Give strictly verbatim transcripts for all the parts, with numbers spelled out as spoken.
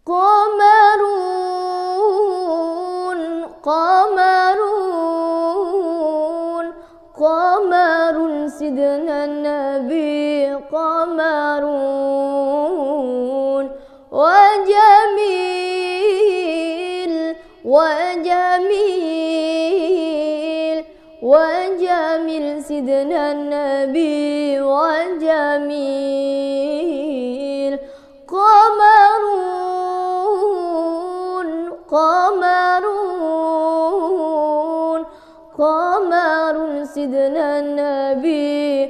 قمرون قمرون قمر سيدنا النبي قمرون وجميل وجميل وجميل سيدنا النبي وجميل قمرون قمرون قمر سيدنا النبي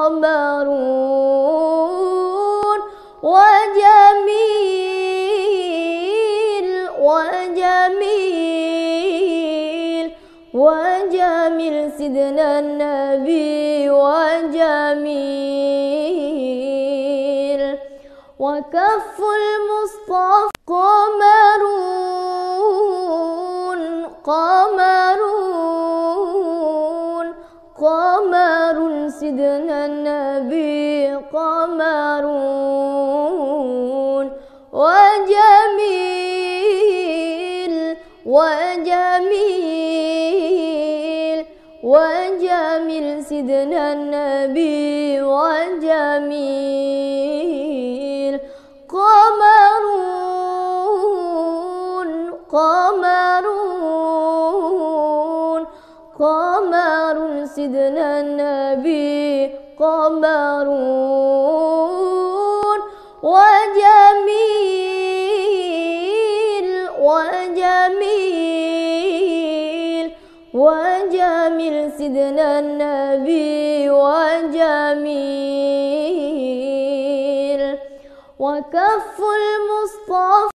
قمرون وجميل وجميل وجميل سيدنا النبي وجميل وكف المصطفى قمرون قمرون قمر سيدنا النبي قمرون وجميل وجميل وجميل سيدنا النبي وجميل قمرون قمرون قمر سيدنا النبي قمرون وجميل وجميل وجميل سيدنا النبي وجميل وكف المصطفى